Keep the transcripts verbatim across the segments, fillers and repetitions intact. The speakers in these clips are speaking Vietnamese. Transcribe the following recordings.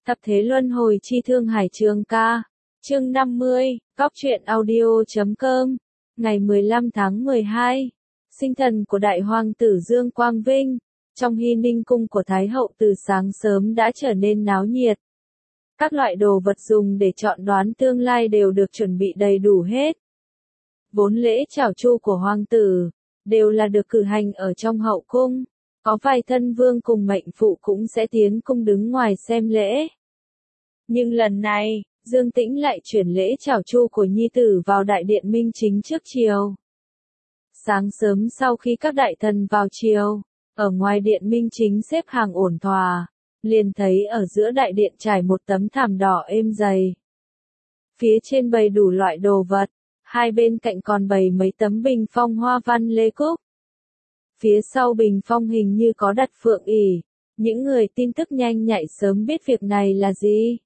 Thập thế luân hồi chi thương hải trường ca. Chương năm mươi, Cóc truyện audio.com. Ngày mười lăm tháng mười hai. Sinh thần của đại hoàng tử Dương Quang Vinh. Trong Hy Ninh cung của Thái hậu từ sáng sớm đã trở nên náo nhiệt. Các loại đồ vật dùng để chọn đoán tương lai đều được chuẩn bị đầy đủ hết. Vốn lễ chào chu của hoàng tử đều là được cử hành ở trong hậu cung. Có vài thân vương cùng mệnh phụ cũng sẽ tiến cung đứng ngoài xem lễ. Nhưng lần này, Dương Tĩnh lại chuyển lễ chào chu của nhi tử vào đại điện Minh Chính trước chiều. Sáng sớm sau khi các đại thần vào chiều, ở ngoài điện Minh Chính xếp hàng ổn thỏa, liền thấy ở giữa đại điện trải một tấm thảm đỏ êm dày. Phía trên bày đủ loại đồ vật, hai bên cạnh còn bày mấy tấm bình phong hoa văn lê cúc. Phía sau bình phong hình như có đặt phượng ỷ, những người tin tức nhanh nhạy sớm biết việc này là gì.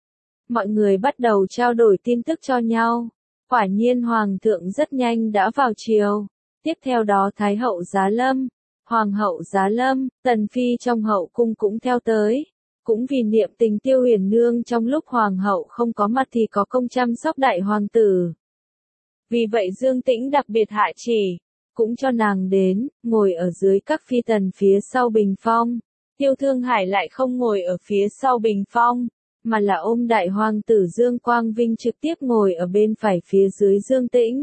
Mọi người bắt đầu trao đổi tin tức cho nhau. Quả nhiên hoàng thượng rất nhanh đã vào triều. Tiếp theo đó Thái hậu Giá Lâm, Hoàng hậu Giá Lâm, Tần Phi trong hậu cung cũng theo tới. Cũng vì niệm tình Tiêu Huyền Nương trong lúc hoàng hậu không có mặt thì có công chăm sóc đại hoàng tử. Vì vậy Dương Tĩnh đặc biệt hạ chỉ, cũng cho nàng đến, ngồi ở dưới các phi tần phía sau bình phong. Tiêu Thương Hải lại không ngồi ở phía sau bình phong, mà là ôm đại hoàng tử Dương Quang Vinh trực tiếp ngồi ở bên phải phía dưới Dương Tĩnh.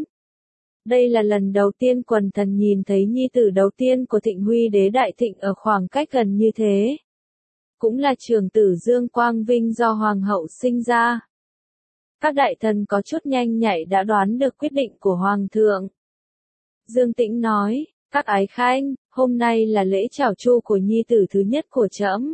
Đây là lần đầu tiên quần thần nhìn thấy nhi tử đầu tiên của Thịnh Huy đế đại thịnh ở khoảng cách gần như thế. Cũng là trưởng tử Dương Quang Vinh do hoàng hậu sinh ra. Các đại thần có chút nhanh nhạy đã đoán được quyết định của hoàng thượng. Dương Tĩnh nói, các ái khanh, hôm nay là lễ chào chu của nhi tử thứ nhất của trẫm.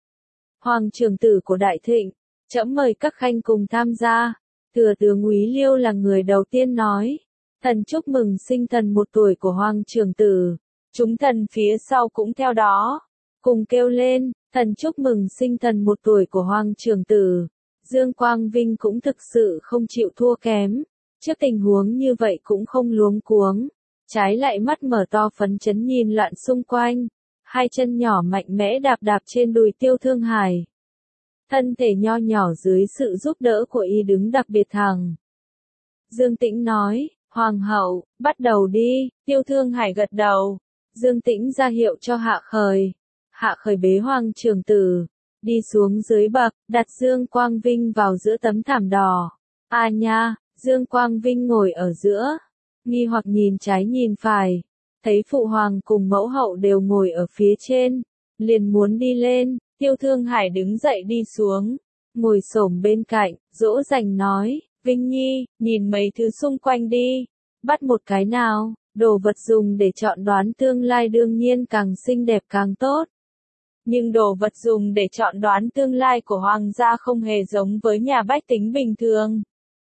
Hoàng trưởng tử của đại thịnh, trẫm mời các khanh cùng tham gia. Thừa tướng Úy Liêu là người đầu tiên nói, thần chúc mừng sinh thần một tuổi của hoàng trưởng tử. Chúng thần phía sau cũng theo đó, cùng kêu lên, thần chúc mừng sinh thần một tuổi của hoàng trưởng tử. Dương Quang Vinh cũng thực sự không chịu thua kém, trước tình huống như vậy cũng không luống cuống, trái lại mắt mở to phấn chấn nhìn loạn xung quanh, hai chân nhỏ mạnh mẽ đạp đạp trên đùi Tiêu Thương Hải. Thân thể nho nhỏ dưới sự giúp đỡ của y đứng đặc biệt thẳng. Dương Tĩnh nói, Hoàng hậu, bắt đầu đi. Tiêu Thương Hải gật đầu. Dương Tĩnh ra hiệu cho Hạ Khởi. Hạ Khởi bế hoàng trưởng tử, đi xuống dưới bậc, đặt Dương Quang Vinh vào giữa tấm thảm đỏ. À nha, Dương Quang Vinh ngồi ở giữa, nghi hoặc nhìn trái nhìn phải, thấy phụ hoàng cùng mẫu hậu đều ngồi ở phía trên, liền muốn đi lên. Tiêu Thương Hải đứng dậy đi xuống, ngồi xổm bên cạnh, dỗ dành nói, Vinh Nhi, nhìn mấy thứ xung quanh đi, bắt một cái nào, đồ vật dùng để chọn đoán tương lai đương nhiên càng xinh đẹp càng tốt. Nhưng đồ vật dùng để chọn đoán tương lai của hoàng gia không hề giống với nhà bách tính bình thường.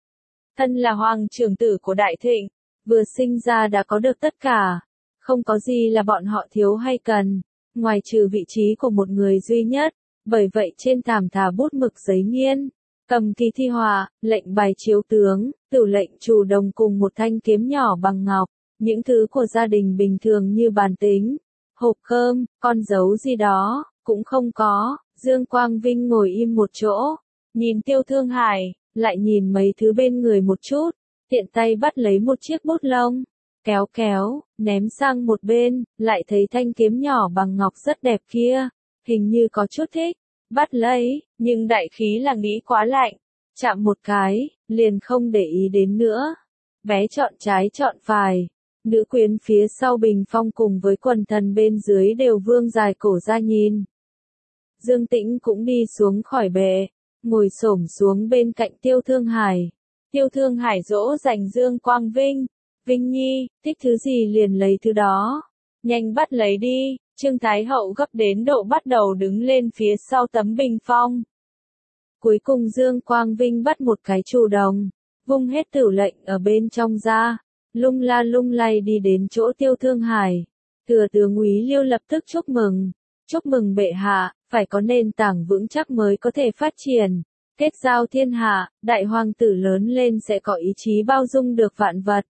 Thân là hoàng trưởng tử của đại thịnh, vừa sinh ra đã có được tất cả, không có gì là bọn họ thiếu hay cần, ngoài trừ vị trí của một người duy nhất, bởi vậy trên thảm thả bút mực giấy nghiên, cầm kỳ thi họa, lệnh bài chiếu tướng, tửu lệnh chủ đồng cùng một thanh kiếm nhỏ bằng ngọc, những thứ của gia đình bình thường như bàn tính, hộp cơm, con dấu gì đó, cũng không có. Dương Quang Vinh ngồi im một chỗ, nhìn Tiêu Thương Hải, lại nhìn mấy thứ bên người một chút, tiện tay bắt lấy một chiếc bút lông, kéo kéo, ném sang một bên, lại thấy thanh kiếm nhỏ bằng ngọc rất đẹp kia, hình như có chút thích, bắt lấy, nhưng đại khí là nghĩ quá lạnh, chạm một cái, liền không để ý đến nữa. Bé chọn trái chọn phải, nữ quyến phía sau bình phong cùng với quần thần bên dưới đều vươn dài cổ ra nhìn. Dương Tĩnh cũng đi xuống khỏi bệ, ngồi xổm xuống bên cạnh Tiêu Thương Hải. Tiêu Thương Hải dỗ dành Dương Quang Vinh, Vinh Nhi, thích thứ gì liền lấy thứ đó, nhanh bắt lấy đi. Trương Thái hậu gấp đến độ bắt đầu đứng lên phía sau tấm bình phong. Cuối cùng Dương Quang Vinh bắt một cái chủ đồng, vung hết tửu lệnh ở bên trong ra, lung la lung lay đi đến chỗ Tiêu Thương Hải. Thừa tướng Úy Liêu lập tức chúc mừng, chúc mừng bệ hạ, phải có nền tảng vững chắc mới có thể phát triển, kết giao thiên hạ, đại hoàng tử lớn lên sẽ có ý chí bao dung được vạn vật.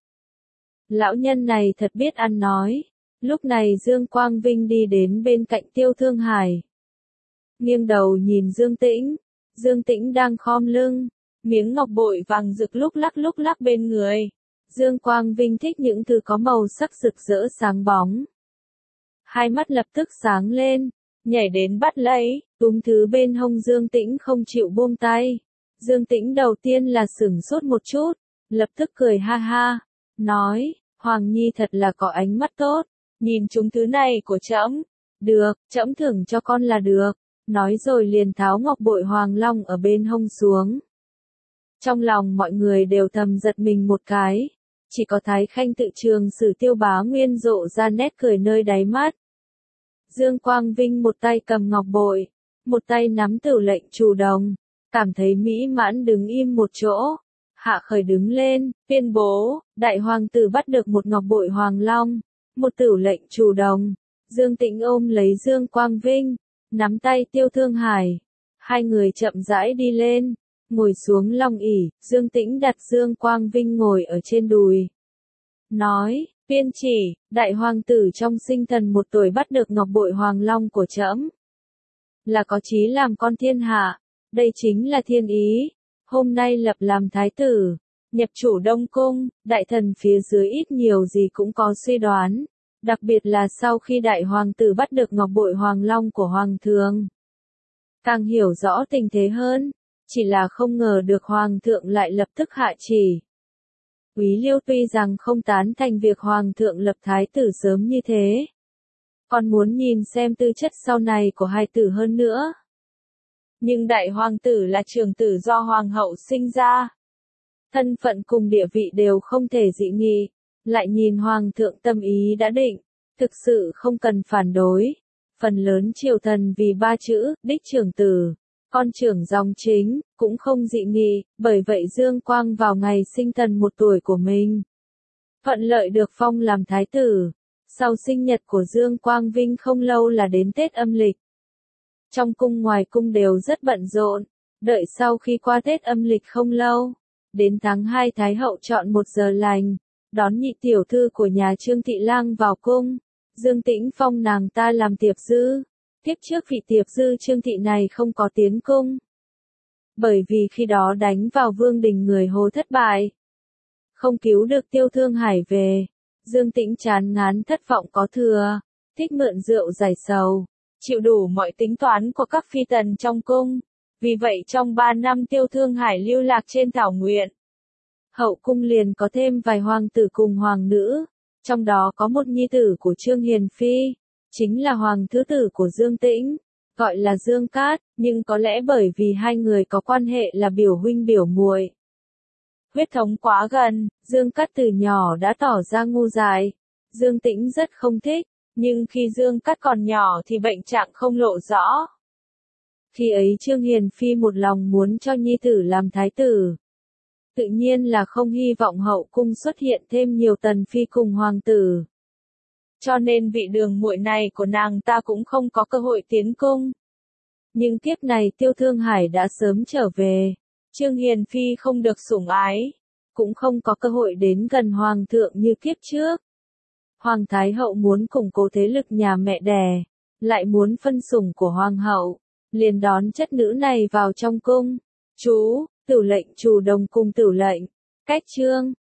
Lão nhân này thật biết ăn nói. Lúc này Dương Quang Vinh đi đến bên cạnh Tiêu Thương Hải. Nghiêng đầu nhìn Dương Tĩnh, Dương Tĩnh đang khom lưng, miếng ngọc bội vàng rực lúc lắc lúc lắc bên người. Dương Quang Vinh thích những thứ có màu sắc rực rỡ sáng bóng. Hai mắt lập tức sáng lên, nhảy đến bắt lấy, túm thứ bên hông Dương Tĩnh không chịu buông tay. Dương Tĩnh đầu tiên là sửng sốt một chút, lập tức cười ha ha, nói, Hoàng Nhi thật là có ánh mắt tốt, nhìn chúng thứ này của trẫm, được, trẫm thưởng cho con là được, nói rồi liền tháo ngọc bội Hoàng Long ở bên hông xuống. Trong lòng mọi người đều thầm giật mình một cái, chỉ có Thái Khanh Tự Trường Sử Tiêu Bá Nguyên rộ ra nét cười nơi đáy mắt. Dương Quang Vinh một tay cầm ngọc bội, một tay nắm tửu lệnh chủ đồng, cảm thấy mỹ mãn đứng im một chỗ. Hạ Khởi đứng lên, tuyên bố, đại hoàng tử bắt được một ngọc bội Hoàng Long, một tửu lệnh chủ đồng. Dương Tĩnh ôm lấy Dương Quang Vinh, nắm tay Tiêu Thương Hải. Hai người chậm rãi đi lên, ngồi xuống long ỷ, Dương Tĩnh đặt Dương Quang Vinh ngồi ở trên đùi. Nói, tuyên chỉ, đại hoàng tử trong sinh thần một tuổi bắt được ngọc bội Hoàng Long của trẫm, là có chí làm con thiên hạ, đây chính là thiên ý. Hôm nay lập làm thái tử, nhập chủ Đông Cung, đại thần phía dưới ít nhiều gì cũng có suy đoán, đặc biệt là sau khi đại hoàng tử bắt được ngọc bội Hoàng Long của hoàng thượng. Càng hiểu rõ tình thế hơn, chỉ là không ngờ được hoàng thượng lại lập tức hạ chỉ. Quý Liêu tuy rằng không tán thành việc hoàng thượng lập thái tử sớm như thế, còn muốn nhìn xem tư chất sau này của hai tử hơn nữa. Nhưng đại hoàng tử là trưởng tử do hoàng hậu sinh ra. Thân phận cùng địa vị đều không thể dị nghị, lại nhìn hoàng thượng tâm ý đã định, thực sự không cần phản đối. Phần lớn triều thần vì ba chữ, đích trưởng tử, con trưởng dòng chính, cũng không dị nghị, bởi vậy Dương Quang vào ngày sinh thần một tuổi của mình, thuận lợi được phong làm thái tử. Sau sinh nhật của Dương Quang Vinh không lâu là đến Tết âm lịch. Trong cung ngoài cung đều rất bận rộn, đợi sau khi qua Tết âm lịch không lâu, đến tháng hai Thái hậu chọn một giờ lành, đón nhị tiểu thư của nhà Trương Thị Lang vào cung. Dương Tĩnh phong nàng ta làm tiệp dư. Tiếp trước vị tiệp dư Trương Thị này không có tiến cung, bởi vì khi đó đánh vào Vương Đình người Hồ thất bại, không cứu được Tiêu Thương Hải về. Dương Tĩnh chán ngán thất vọng có thừa, thích mượn rượu giải sầu, chịu đủ mọi tính toán của các phi tần trong cung. Vì vậy trong ba năm Tiêu Thương Hải lưu lạc trên thảo nguyên, hậu cung liền có thêm vài hoàng tử cùng hoàng nữ, trong đó có một nhi tử của Trương Hiền Phi, chính là hoàng thứ tử của Dương Tĩnh, gọi là Dương Cát, nhưng có lẽ bởi vì hai người có quan hệ là biểu huynh biểu muội, huyết thống quá gần, Dương Cát từ nhỏ đã tỏ ra ngu dại. Dương Tĩnh rất không thích, nhưng khi Dương Cát còn nhỏ thì bệnh trạng không lộ rõ. Khi ấy Trương Hiền Phi một lòng muốn cho nhi tử làm thái tử, tự nhiên là không hy vọng hậu cung xuất hiện thêm nhiều tần phi cùng hoàng tử. Cho nên vị đường muội này của nàng ta cũng không có cơ hội tiến cung. Nhưng kiếp này Tiêu Thương Hải đã sớm trở về, Trương Hiền Phi không được sủng ái, cũng không có cơ hội đến gần hoàng thượng như kiếp trước. Hoàng Thái hậu muốn củng cố thế lực nhà mẹ đẻ, lại muốn phân sủng của hoàng hậu, liền đón chất nữ này vào trong cung. Chú, tửu lệnh chủ đồng cùng tửu lệnh, cách trương,